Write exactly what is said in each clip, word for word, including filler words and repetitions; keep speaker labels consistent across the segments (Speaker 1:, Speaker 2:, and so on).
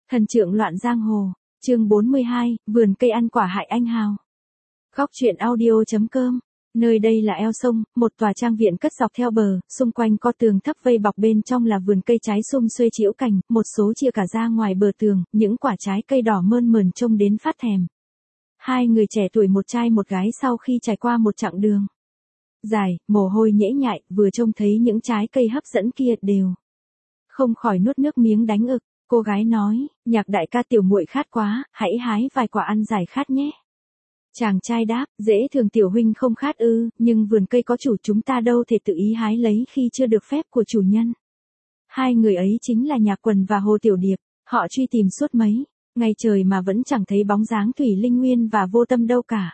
Speaker 1: Thần trượng loạn giang hồ, chương bốn mươi hai, vườn cây ăn quả hại anh hào. Góc truyện audio.com. Nơi đây là eo sông, một tòa trang viện cất dọc theo bờ, xung quanh có tường thấp vây bọc, bên trong là vườn cây trái sum xuê trĩu cành, một số chia cả ra ngoài bờ tường, những quả trái cây đỏ mơn mởn trông đến phát thèm. Hai người trẻ tuổi một trai một gái sau khi trải qua một chặng đường dài, mồ hôi nhễ nhại, vừa trông thấy những trái cây hấp dẫn kia đều không khỏi nuốt nước miếng đánh ực. Cô gái nói, Nhạc đại ca, tiểu muội khát quá, hãy hái vài quả ăn giải khát nhé. Chàng trai đáp, dễ thường tiểu huynh không khát ư, nhưng vườn cây có chủ, chúng ta đâu thể tự ý hái lấy khi chưa được phép của chủ nhân. Hai người ấy chính là Nhạc Quần và Hồ Tiểu Điệp, họ truy tìm suốt mấy ngày trời mà vẫn chẳng thấy bóng dáng Thủy Linh Nguyên và Vô Tâm đâu cả.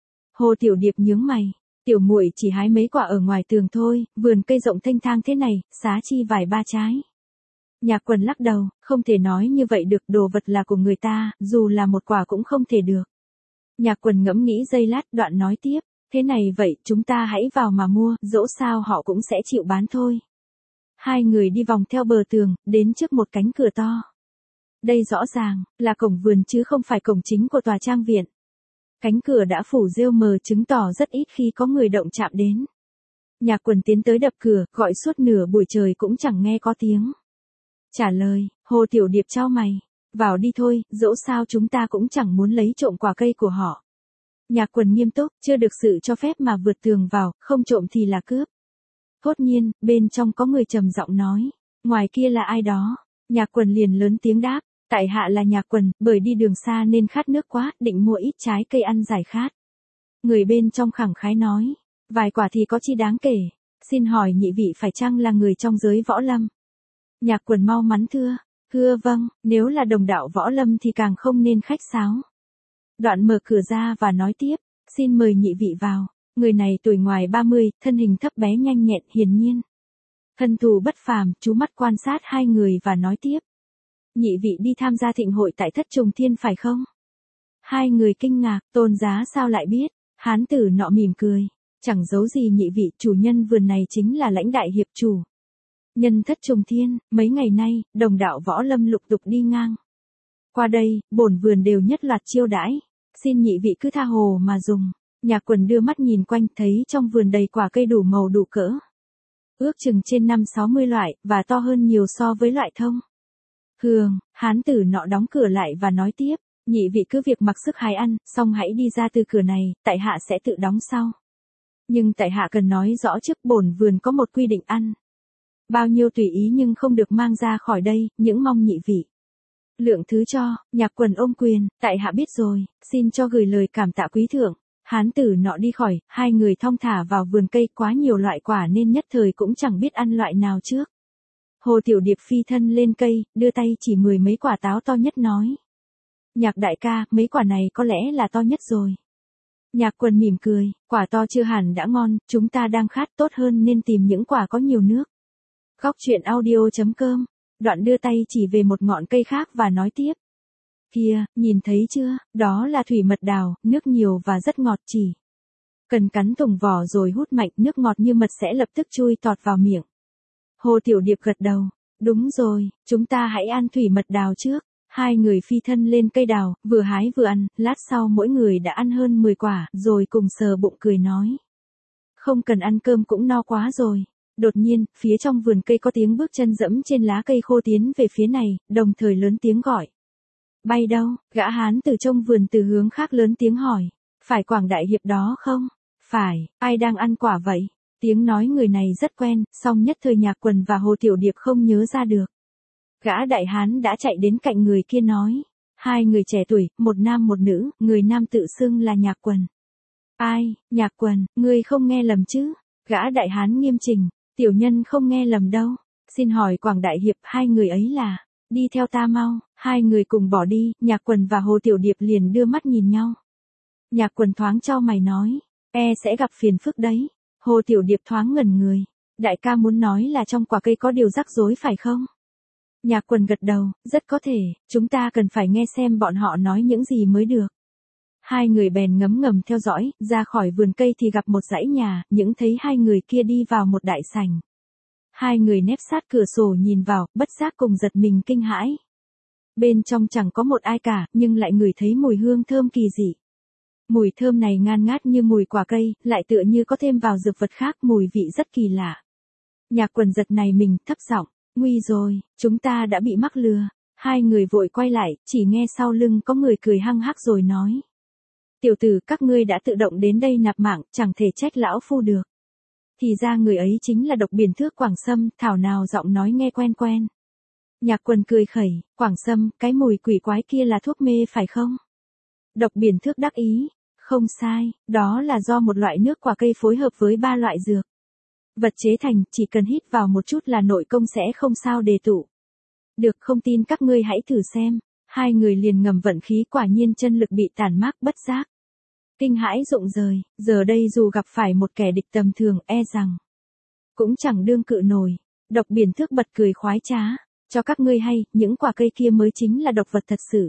Speaker 1: Hồ Tiểu Điệp nhướng mày, tiểu muội chỉ hái mấy quả ở ngoài tường thôi, vườn cây rộng thênh thang thế này, xá chi vài ba trái. Nhạc Quần lắc đầu, không thể nói như vậy được, đồ vật là của người ta, dù là một quả cũng không thể được. Nhạc Quần ngẫm nghĩ giây lát, đoạn nói tiếp, thế này vậy, chúng ta hãy vào mà mua, dẫu sao họ cũng sẽ chịu bán thôi. Hai người đi vòng theo bờ tường, đến trước một cánh cửa to. Đây rõ ràng là cổng vườn chứ không phải cổng chính của tòa trang viện. Cánh cửa đã phủ rêu mờ, chứng tỏ rất ít khi có người động chạm đến. Nhạc Quần tiến tới đập cửa, gọi suốt nửa buổi trời cũng chẳng nghe có tiếng trả lời. Hồ Tiểu Điệp chau mày, vào đi thôi, dẫu sao chúng ta cũng chẳng muốn lấy trộm quả cây của họ. Nhạc Quần nghiêm túc, chưa được sự cho phép mà vượt tường vào, không trộm thì là cướp. Thốt nhiên, bên trong có người trầm giọng nói, ngoài kia là ai đó. Nhạc Quần liền lớn tiếng đáp, tại hạ là Nhạc Quần, bởi đi đường xa nên khát nước quá, định mua ít trái cây ăn giải khát. Người bên trong khẳng khái nói, vài quả thì có chi đáng kể, xin hỏi nhị vị phải chăng là người trong giới võ lâm? Nhạc Quần mau mắn thưa, thưa vâng, nếu là đồng đạo võ lâm thì càng không nên khách sáo. Đoạn mở cửa ra và nói tiếp, xin mời nhị vị vào. Người này tuổi ngoài ba mươi, thân hình thấp bé nhanh nhẹn, hiển nhiên thân thủ bất phàm, chú mắt quan sát hai người và nói tiếp, nhị vị đi tham gia thịnh hội tại Thất Trùng Thiên phải không? Hai người kinh ngạc, Tôn giá sao lại biết? Hán tử nọ mỉm cười, chẳng giấu gì nhị vị, chủ nhân vườn này chính là Lãnh đại hiệp chủ nhân Thất Trùng Thiên, mấy ngày nay, đồng đạo võ lâm lục tục đi ngang qua đây, bổn vườn đều nhất loạt chiêu đãi, xin nhị vị cứ tha hồ mà dùng. Nhạc Quần đưa mắt nhìn quanh, thấy trong vườn đầy quả cây đủ màu đủ cỡ, ước chừng trên năm sáu mươi loại, và to hơn nhiều so với loại thông thường. Hán tử nọ đóng cửa lại và nói tiếp, nhị vị cứ việc mặc sức hái ăn, xong hãy đi ra từ cửa này, tại hạ sẽ tự đóng sau. Nhưng tại hạ cần nói rõ trước, bổn vườn có một quy định ăn bao nhiêu tùy ý nhưng không được mang ra khỏi đây, những mong nhị vị lượng thứ cho. Nhạc Quần ôm quyền, tại hạ biết rồi, xin cho gửi lời cảm tạ quý thượng. Hán tử nọ đi khỏi, hai người thong thả vào vườn cây, quá nhiều loại quả nên nhất thời cũng chẳng biết ăn loại nào trước. Hồ Tiểu Điệp phi thân lên cây, đưa tay chỉ mười mấy quả táo to nhất nói, Nhạc đại ca, mấy quả này có lẽ là to nhất rồi. Nhạc Quần mỉm cười, quả to chưa hẳn đã ngon, chúng ta đang khát, tốt hơn nên tìm những quả có nhiều nước. Góc truyện audio.com. Đoạn đưa tay chỉ về một ngọn cây khác và nói tiếp, kìa, nhìn thấy chưa, đó là thủy mật đào, nước nhiều và rất ngọt, chỉ cần cắn thủng vỏ rồi hút mạnh, nước ngọt như mật sẽ lập tức chui tọt vào miệng. Hồ Tiểu Điệp gật đầu, đúng rồi, chúng ta hãy ăn thủy mật đào trước. Hai người phi thân lên cây đào, vừa hái vừa ăn, lát sau mỗi người đã ăn hơn mười quả, rồi cùng sờ bụng cười nói, không cần ăn cơm cũng no quá rồi. Đột nhiên, phía trong vườn cây có tiếng bước chân dẫm trên lá cây khô tiến về phía này, đồng thời lớn tiếng gọi, bay đâu? Gã hán từ trong vườn từ hướng khác lớn tiếng hỏi, phải Quảng đại hiệp đó không? Phải, ai đang ăn quả vậy? Tiếng nói người này rất quen, song nhất thời Nhạc Quần và Hồ Tiểu Điệp không nhớ ra được. Gã đại hán đã chạy đến cạnh người kia nói, hai người trẻ tuổi, một nam một nữ, người nam tự xưng là Nhạc Quần. Ai, Nhạc Quần, ngươi không nghe lầm chứ? Gã đại hán nghiêm chỉnh, tiểu nhân không nghe lầm đâu, xin hỏi Quảng đại hiệp, hai người ấy là, đi theo ta mau. Hai người cùng bỏ đi, Nhạc Quần và Hồ Tiểu Điệp liền đưa mắt nhìn nhau. Nhạc Quần thoáng chau mày nói, e sẽ gặp phiền phức đấy. Hồ Tiểu Điệp thoáng ngẩn người, đại ca muốn nói là trong quả cây có điều rắc rối phải không? Nhạc Quần gật đầu, rất có thể, chúng ta cần phải nghe xem bọn họ nói những gì mới được. Hai người bèn ngấm ngầm theo dõi, ra khỏi vườn cây thì gặp một dãy nhà, những thấy hai người kia đi vào một đại sảnh. Hai người nép sát cửa sổ nhìn vào, bất giác cùng giật mình kinh hãi. Bên trong chẳng có một ai cả, nhưng lại ngửi thấy mùi hương thơm kỳ dị. Mùi thơm này ngan ngát như mùi quả cây, lại tựa như có thêm vào dược vật khác, mùi vị rất kỳ lạ. Nhạc Quần giật này mình, thấp giọng, nguy rồi, chúng ta đã bị mắc lừa. Hai người vội quay lại, chỉ nghe sau lưng có người cười hăng hắc rồi nói. Tiểu tử, các ngươi đã tự động đến đây nạp mạng, chẳng thể trách lão phu được. Thì ra người ấy chính là Độc Biển Thước Quảng Sâm, thảo nào giọng nói nghe quen quen. Nhạc Quần cười khẩy, Quảng Sâm, cái mùi quỷ quái kia là thuốc mê phải không? Độc Biển Thước đắc ý, không sai, đó là do một loại nước quả cây phối hợp với ba loại dược. Vật chế thành, chỉ cần hít vào một chút là nội công sẽ không sao đề tụ. Được, không tin các ngươi hãy thử xem. Hai người liền ngầm vận khí, quả nhiên chân lực bị tàn mát bất giác. Kinh hãi rụng rời, giờ đây dù gặp phải một kẻ địch tầm thường e rằng cũng chẳng đương cự nổi. Độc Biển Thước bật cười khoái trá, cho các ngươi hay, những quả cây kia mới chính là độc vật thật sự.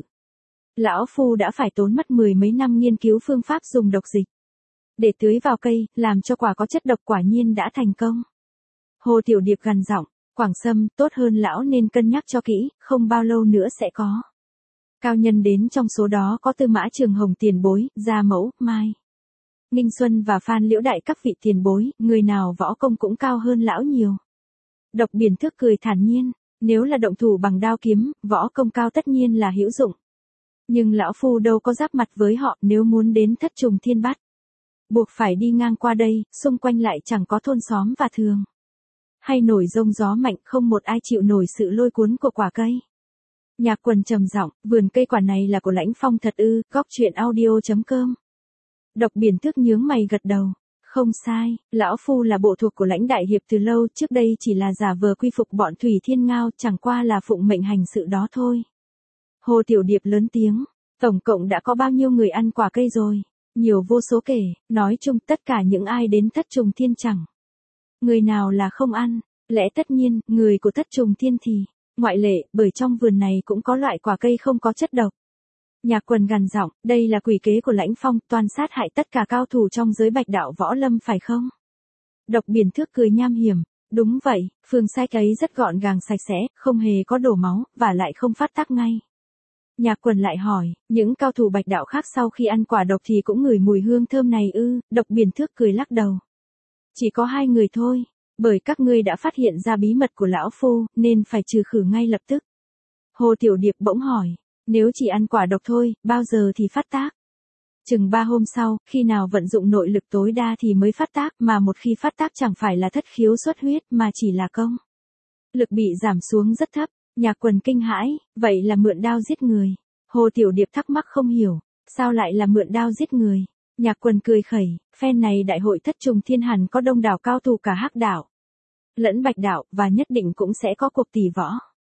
Speaker 1: Lão phu đã phải tốn mất mười mấy năm nghiên cứu phương pháp dùng độc dịch để tưới vào cây, làm cho quả có chất độc, quả nhiên đã thành công. Hồ Tiểu Điệp gằn giọng, Quảng Sâm, tốt hơn lão nên cân nhắc cho kỹ, không bao lâu nữa sẽ có cao nhân đến, trong số đó có Tư Mã Trường Hồng tiền bối, Gia Mẫu, Mai Nghinh Xuân và Phan Liễu Đại các vị tiền bối, người nào võ công cũng cao hơn lão nhiều. Độc Biển Thước cười thản nhiên, nếu là động thủ bằng đao kiếm, võ công cao tất nhiên là hữu dụng. Nhưng lão phu đâu có giáp mặt với họ, nếu muốn đến Thất Trùng Thiên Bát, buộc phải đi ngang qua đây, xung quanh lại chẳng có thôn xóm và thường hay nổi giông gió mạnh, không một ai chịu nổi sự lôi cuốn của quả cây. Nhạc Quần trầm giọng, vườn cây quả này là của Lãnh Phong thật ư? Góc truyện audio chấm com. Độc Biển Thước nhướng mày gật đầu, không sai, lão phu là bộ thuộc của Lãnh đại hiệp từ lâu, trước đây chỉ là giả vờ quy phục bọn Thủy Thiên Ngao, chẳng qua là phụng mệnh hành sự đó thôi. Hồ Tiểu Điệp lớn tiếng, tổng cộng đã có bao nhiêu người ăn quả cây rồi? Nhiều vô số kể, nói chung tất cả những ai đến Thất Trùng Thiên chẳng người nào là không ăn, lẽ tất nhiên, người của Thất Trùng Thiên thì ngoại lệ, bởi trong vườn này cũng có loại quả cây không có chất độc. Nhạc Quần gằn giọng, đây là quỷ kế của Lãnh Phong, toàn sát hại tất cả cao thủ trong giới Bạch đạo võ lâm phải không? Độc Biển Thước cười nham hiểm, đúng vậy, phương sách ấy rất gọn gàng sạch sẽ, không hề có đổ máu, và lại không phát tác ngay. Nhạc Quần lại hỏi, những cao thủ Bạch đạo khác sau khi ăn quả độc thì cũng ngửi mùi hương thơm này ư? Độc Biển Thước cười lắc đầu. Chỉ có hai người thôi, bởi các ngươi đã phát hiện ra bí mật của lão phu, nên phải trừ khử ngay lập tức. Hồ Tiểu Điệp bỗng hỏi, nếu chỉ ăn quả độc thôi, bao giờ thì phát tác? Chừng ba hôm sau, khi nào vận dụng nội lực tối đa thì mới phát tác, mà một khi phát tác chẳng phải là thất khiếu xuất huyết mà chỉ là công lực bị giảm xuống rất thấp. Nhạc Quần kinh hãi, vậy là mượn đao giết người. Hồ Tiểu Điệp thắc mắc không hiểu, sao lại là mượn đao giết người? Nhạc Quần cười khẩy, phen này đại hội Thất Trùng Thiên hẳn có đông đảo cao thủ cả Hắc đạo lẫn Bạch đạo, và nhất định cũng sẽ có cuộc tỷ võ.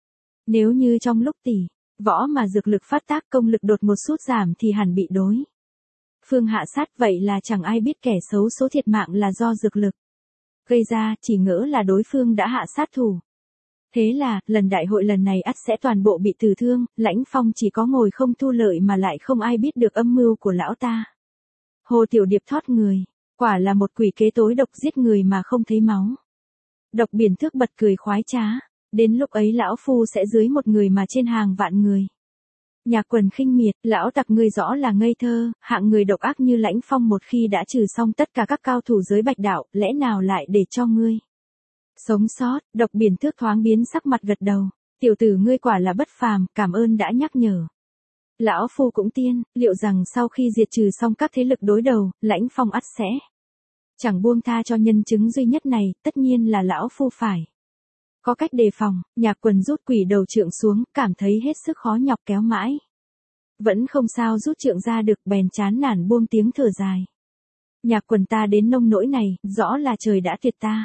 Speaker 1: Nếu như trong lúc tỷ võ mà dược lực phát tác, công lực đột ngột sút giảm thì hẳn bị đối phương hạ sát, vậy là chẳng ai biết kẻ xấu số thiệt mạng là do dược lực gây ra, chỉ ngỡ là đối phương đã hạ sát thủ. Thế là, lần đại hội lần này ắt sẽ toàn bộ bị tử thương, Lãnh Phong chỉ có ngồi không thu lợi mà lại không ai biết được âm mưu của lão ta. Hồ Tiểu Điệp thoát người, quả là một quỷ kế tối độc giết người mà không thấy máu. Độc Biển Thước bật cười khoái trá, đến lúc ấy lão phu sẽ dưới một người mà trên hàng vạn người. Nhạc Quần khinh miệt, lão tặc ngươi rõ là ngây thơ, hạng người độc ác như Lãnh Phong một khi đã trừ xong tất cả các cao thủ giới Bạch đạo, lẽ nào lại để cho ngươi sống sót? Độc Biển Thước thoáng biến sắc mặt gật đầu, tiểu tử ngươi quả là bất phàm, cảm ơn đã nhắc nhở. Lão phu cũng tiên, liệu rằng sau khi diệt trừ xong các thế lực đối đầu, Lãnh Phong ắt sẽ chẳng buông tha cho nhân chứng duy nhất này, tất nhiên là lão phu phải có cách đề phòng. Nhạc Quần rút quỷ đầu trượng xuống, cảm thấy hết sức khó nhọc kéo mãi vẫn không sao rút trượng ra được, bèn chán nản buông tiếng thở dài. Nhạc Quần ta đến nông nỗi này, rõ là trời đã tuyệt ta.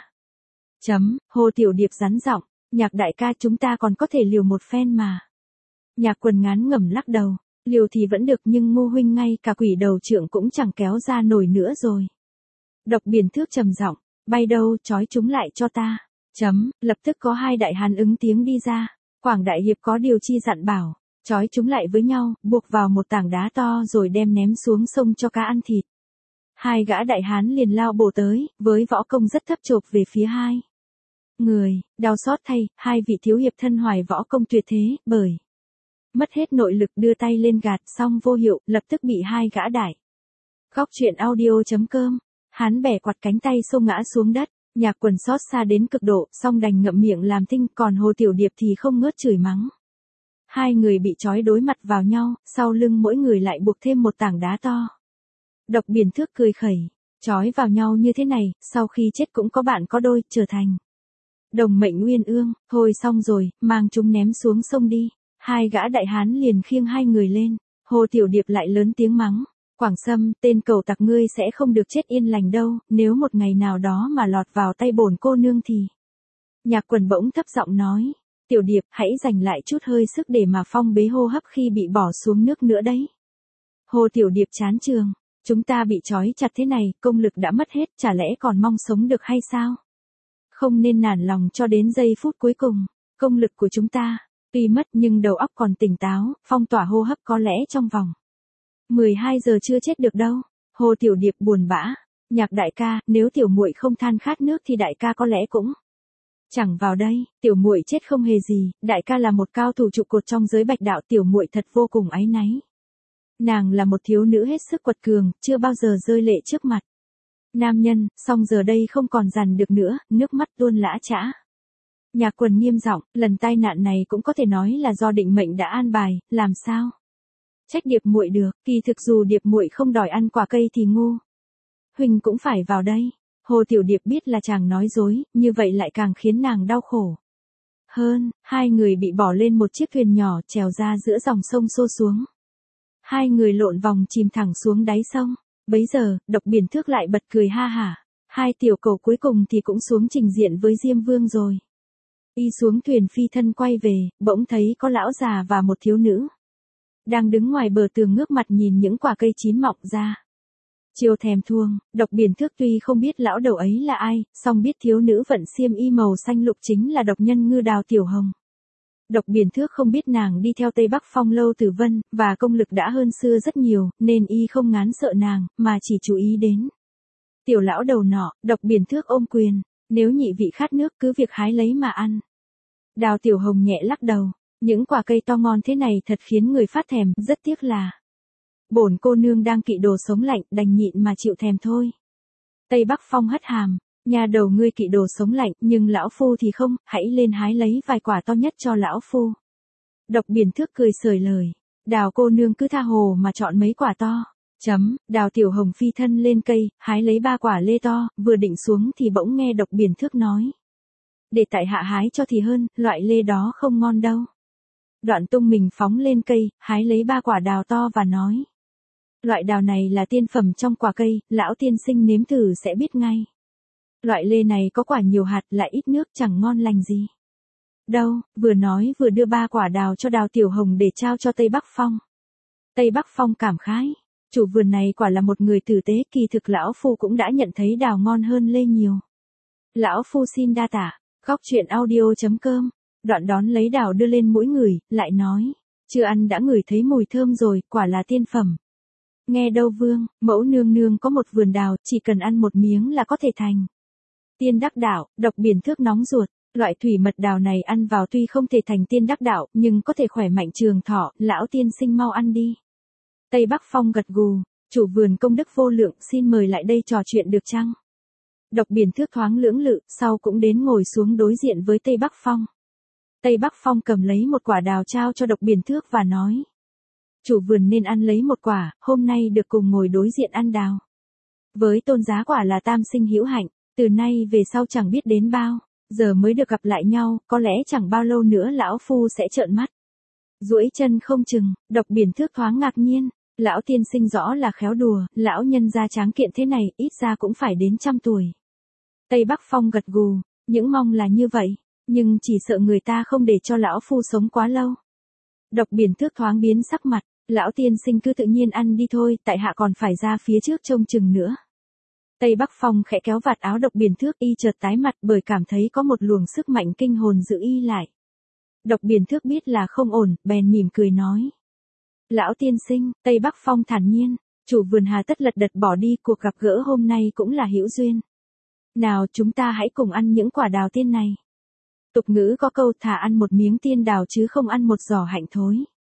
Speaker 1: Chấm, Hồ Tiểu Điệp rắn giọng, Nhạc đại ca chúng ta còn có thể liều một phen mà. Nhạc Quần ngán ngẩm lắc đầu, liều thì vẫn được nhưng Ngô huynh ngay cả quỷ đầu trượng cũng chẳng kéo ra nổi nữa rồi. Độc Biển Thước trầm giọng, bay đâu, trói chúng lại cho ta. Chấm, lập tức có hai đại hán ứng tiếng đi ra. Quảng đại hiệp có điều chi dặn bảo, trói chúng lại với nhau, buộc vào một tảng đá to rồi đem ném xuống sông cho cá ăn thịt. Hai gã đại hán liền lao bổ tới, với võ công rất thấp chộp về phía hai người. Đau xót thay, hai vị thiếu hiệp thân hoài võ công tuyệt thế, bởi mất hết nội lực đưa tay lên gạt xong vô hiệu, lập tức bị hai gã đại. Góc truyện audio.com, hắn bẻ quạt cánh tay xô ngã xuống đất, Nhạc Quần xót xa đến cực độ, song đành ngậm miệng làm thinh, còn Hồ Tiểu Điệp thì không ngớt chửi mắng. Hai người bị trói đối mặt vào nhau, sau lưng mỗi người lại buộc thêm một tảng đá to. Độc Biển Thước cười khẩy, trói vào nhau như thế này, sau khi chết cũng có bạn có đôi, trở thành đồng mệnh uyên ương. Thôi xong rồi, mang chúng ném xuống sông đi. Hai gã đại hán liền khiêng hai người lên. Hồ Tiểu Điệp lại lớn tiếng mắng, Quảng Sâm, tên cẩu tặc ngươi sẽ không được chết yên lành đâu, nếu một ngày nào đó mà lọt vào tay bổn cô nương thì. Nhạc Quần bỗng thấp giọng nói, Tiểu Điệp, hãy dành lại chút hơi sức để mà phong bế hô hấp khi bị bỏ xuống nước nữa đấy. Hồ Tiểu Điệp chán trường, chúng ta bị trói chặt thế này, công lực đã mất hết, chả lẽ còn mong sống được hay sao? Không nên nản lòng cho đến giây phút cuối cùng, công lực của chúng ta, tuy mất nhưng đầu óc còn tỉnh táo, phong tỏa hô hấp có lẽ trong vòng mười hai giờ chưa chết được đâu. Hồ Tiểu Điệp buồn bã, Nhạc đại ca, nếu tiểu muội không than khát nước thì đại ca có lẽ cũng chẳng vào đây. Tiểu muội chết không hề gì, đại ca là một cao thủ trụ cột trong giới bạch đạo, tiểu muội thật vô cùng áy náy. Nàng là một thiếu nữ hết sức quật cường, chưa bao giờ rơi lệ trước mặt nam nhân, song giờ đây không còn dằn được nữa, nước mắt tuôn lã chã. Nhạc Quần nghiêm giọng, lần tai nạn này cũng có thể nói là do định mệnh đã an bài, làm sao trách Điệp muội được, kỳ thực dù Điệp muội không đòi ăn quả cây thì ngu huynh cũng phải vào đây. Hồ Tiểu Điệp biết là chàng nói dối, như vậy lại càng khiến nàng đau khổ hơn. Hai người bị bỏ lên một chiếc thuyền nhỏ, trèo ra giữa dòng sông xô xuống. Hai người lộn vòng chìm thẳng xuống đáy sông. Bấy giờ, Độc Biển Thước lại bật cười ha hả. Hai tiểu cầu cuối cùng thì cũng xuống trình diện với Diêm Vương rồi. Y xuống thuyền phi thân quay về, bỗng thấy có lão già và một thiếu nữ đang đứng ngoài bờ tường ngước mặt nhìn những quả cây chín mọng ra. Chiều thèm thuồng, Độc Biển Thước tuy không biết lão đầu ấy là ai, song biết thiếu nữ vận xiêm y màu xanh lục chính là độc nhân Ngư Đào Tiểu Hồng. Độc Biển Thước không biết nàng đi theo Tây Bắc Phong Lâu Tử Vân, và công lực đã hơn xưa rất nhiều, nên y không ngán sợ nàng, mà chỉ chú ý đến tiểu lão đầu nọ. Độc Biển Thước ôm quyền, nếu nhị vị khát nước cứ việc hái lấy mà ăn. Đào Tiểu Hồng nhẹ lắc đầu, những quả cây to ngon thế này thật khiến người phát thèm, rất tiếc là bổn cô nương đang kỵ đồ sống lạnh, đành nhịn mà chịu thèm thôi. Tây Bắc Phong hất hàm, nhà đầu ngươi kỵ đồ sống lạnh, nhưng lão phu thì không, hãy lên hái lấy vài quả to nhất cho lão phu. Độc Biển Thước cười sởi lời, Đào cô nương cứ tha hồ mà chọn mấy quả to. Chấm, Đào Tiểu Hồng phi thân lên cây, hái lấy ba quả lê to, vừa định xuống thì bỗng nghe Độc Biển Thước nói, để tại hạ hái cho thì hơn, loại lê đó không ngon đâu. Đoạn tung mình phóng lên cây, hái lấy ba quả đào to và nói, loại đào này là tiên phẩm trong quả cây, lão tiên sinh nếm thử sẽ biết ngay. Loại lê này có quả nhiều hạt, lại ít nước, chẳng ngon lành gì đâu. Vừa nói vừa đưa ba quả đào cho Đào Tiểu Hồng để trao cho Tây Bắc Phong. Tây Bắc Phong cảm khái, chủ vườn này quả là một người tử tế, kỳ thực lão phu cũng đã nhận thấy đào ngon hơn lê nhiều. Lão phu xin đa tạ. Góc truyện audio.com, đoạn đón lấy đào đưa lên mỗi người, lại nói, chưa ăn đã ngửi thấy mùi thơm rồi, quả là tiên phẩm. Nghe đâu vương, mẫu nương nương có một vườn đào, chỉ cần ăn một miếng là có thể thành tiên đắc đạo. Độc Biển Thước nóng ruột, loại thủy mật đào này ăn vào tuy không thể thành tiên đắc đạo, nhưng có thể khỏe mạnh trường thọ, lão tiên sinh mau ăn đi. Tây Bắc Phong gật gù, chủ vườn công đức vô lượng, xin mời lại đây trò chuyện được chăng? Độc Biển Thước thoáng lưỡng lự, sau cũng đến ngồi xuống đối diện với Tây Bắc Phong. Tây Bắc Phong cầm lấy một quả đào trao cho Độc Biển Thước và nói, chủ vườn nên ăn lấy một quả, hôm nay được cùng ngồi đối diện ăn đào với tôn giá quả là tam sinh hữu hạnh, từ nay về sau chẳng biết đến bao giờ mới được gặp lại nhau, có lẽ chẳng bao lâu nữa lão phu sẽ trợn mắt duỗi chân không chừng. Độc Biển Thước thoáng ngạc nhiên, lão tiên sinh rõ là khéo đùa, lão nhân gia tráng kiện thế này, ít ra cũng phải đến trăm tuổi. Tây Bắc Phong gật gù, những mong là như vậy, nhưng chỉ sợ người ta không để cho lão phu sống quá lâu. Độc Biển Thước thoáng biến sắc mặt, lão tiên sinh cứ tự nhiên ăn đi thôi, tại hạ còn phải ra phía trước trông chừng nữa. Tây Bắc Phong khẽ kéo vạt áo Độc Biển Thước, y chợt tái mặt bởi cảm thấy có một luồng sức mạnh kinh hồn giữ y lại. Độc Biển Thước biết là không ổn, bèn mỉm cười nói, lão tiên sinh. Tây Bắc Phong thản nhiên, chủ vườn hà tất lật đật bỏ đi, cuộc gặp gỡ hôm nay cũng là hữu duyên. Nào chúng ta hãy cùng ăn những quả đào tiên này. Tục ngữ có câu thà ăn một miếng tiên đào chứ không ăn một giỏ hạnh thối.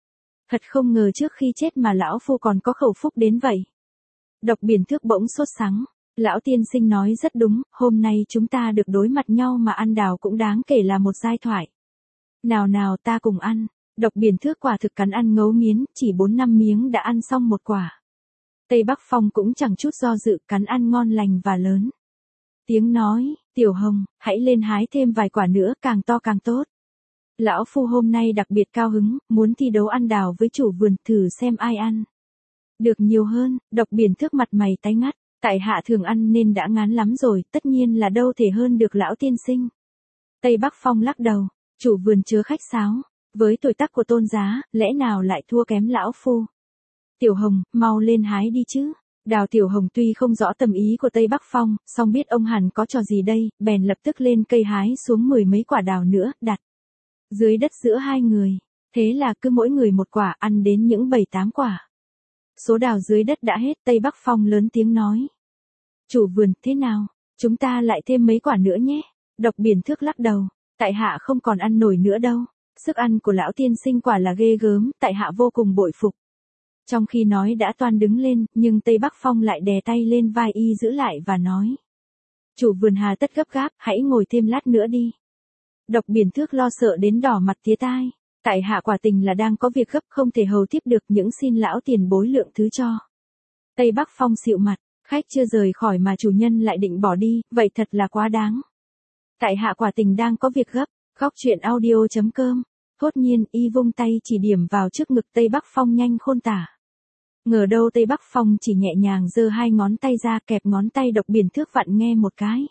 Speaker 1: Thật không ngờ trước khi chết mà lão phu còn có khẩu phúc đến vậy. Độc Biển Thước bỗng sốt sắng. Lão tiên sinh nói rất đúng, hôm nay chúng ta được đối mặt nhau mà ăn đào cũng đáng kể là một giai thoại. Nào nào ta cùng ăn. Độc Biển Thước quả thực cắn ăn ngấu nghiến, chỉ bốn năm miếng đã ăn xong một quả. Tây Bắc Phong cũng chẳng chút do dự, cắn ăn ngon lành và lớn. Tiếng nói, Tiểu Hồng, hãy lên hái thêm vài quả nữa, càng to càng tốt. Lão phu hôm nay đặc biệt cao hứng, muốn thi đấu ăn đào với chủ vườn, thử xem ai ăn được nhiều hơn. Độc Biển Thước mặt mày tái ngắt, tại hạ thường ăn nên đã ngán lắm rồi, tất nhiên là đâu thể hơn được lão tiên sinh. Tây Bắc Phong lắc đầu, chủ vườn chớ khách sáo, với tuổi tác của Tôn giá, lẽ nào lại thua kém lão phu. Tiểu Hồng, mau lên hái đi chứ. Đào Tiểu Hồng tuy không rõ tâm ý của Tây Bắc Phong, song biết ông hẳn có trò gì đây, bèn lập tức lên cây hái xuống mười mấy quả đào nữa, đặt dưới đất giữa hai người. Thế là cứ mỗi người một quả, ăn đến những bảy tám quả. Số đào dưới đất đã hết, Tây Bắc Phong lớn tiếng nói. Chủ vườn, thế nào? Chúng ta lại thêm mấy quả nữa nhé. Độc Biển Thước lắc đầu. Tại hạ không còn ăn nổi nữa đâu. Sức ăn của lão tiên sinh quả là ghê gớm, tại hạ vô cùng bội phục. Trong khi nói đã toan đứng lên, nhưng Tây Bắc Phong lại đè tay lên vai y giữ lại và nói. Chủ vườn hà tất gấp gáp, hãy ngồi thêm lát nữa đi. Độc Biển Thước lo sợ đến đỏ mặt tía tai. Tại hạ quả tình là đang có việc gấp, không thể hầu tiếp được, những xin lão tiền bối lượng thứ cho. Tây Bắc Phong xịu mặt, khách chưa rời khỏi mà chủ nhân lại định bỏ đi, vậy thật là quá đáng. Tại hạ quả tình đang có việc gấp. Góc truyện audio chấm com. Thốt nhiên y vung tay chỉ điểm vào trước ngực Tây Bắc Phong nhanh khôn tả. Ngờ đâu Tây Bắc Phong chỉ nhẹ nhàng giơ hai ngón tay ra, kẹp ngón tay Độc Biển Thước vặn nghe một cái.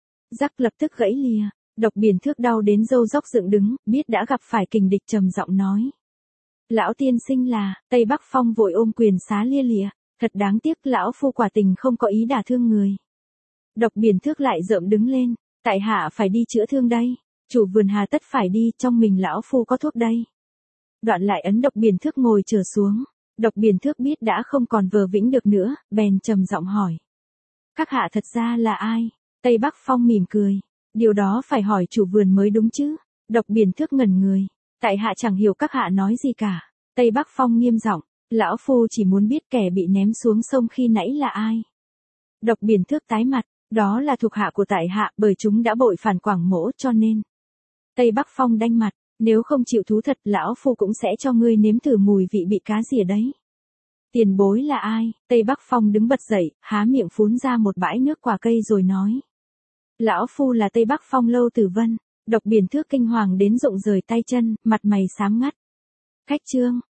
Speaker 1: Rắc lập tức gãy lìa. Độc Biển Thước đau đến râu róc dựng đứng, biết đã gặp phải kình địch, trầm giọng nói. Lão tiên sinh là. Tây Bắc Phong vội ôm quyền xá lia lịa. Thật đáng tiếc, lão phu quả tình không có ý đả thương người. Độc Biển Thước lại rợm đứng lên. Tại hạ phải đi chữa thương đây. Chủ vườn hà tất phải đi, trong mình lão phu có thuốc đây. Đoạn lại ấn Độc Biển Thước ngồi trở xuống. Độc Biển Thước biết đã không còn vờ vĩnh được nữa, bèn trầm giọng hỏi. Các hạ thật ra là ai? Tây Bắc Phong mỉm cười. Điều đó phải hỏi chủ vườn mới đúng chứ. Độc Biển Thước ngẩn người. Tại hạ chẳng hiểu các hạ nói gì cả. Tây Bắc Phong nghiêm giọng. Lão phu chỉ muốn biết kẻ bị ném xuống sông khi nãy là ai. Độc Biển Thước tái mặt. Đó là thuộc hạ của tại hạ, bởi chúng đã bội phản Quảng Mỗ cho nên. Tây Bắc Phong đanh mặt. Nếu không chịu thú thật, lão phu cũng sẽ cho ngươi nếm thử mùi vị bị cá rỉa đấy. Tiền bối là ai? Tây Bắc Phong đứng bật dậy, há miệng phún ra một bãi nước quả cây rồi nói. Lão phu là Tây Bắc Phong Lâu Tử Vân. Độc Biển Thước kinh hoàng đến rụng rời tay chân, mặt mày xám ngắt. Khách trương,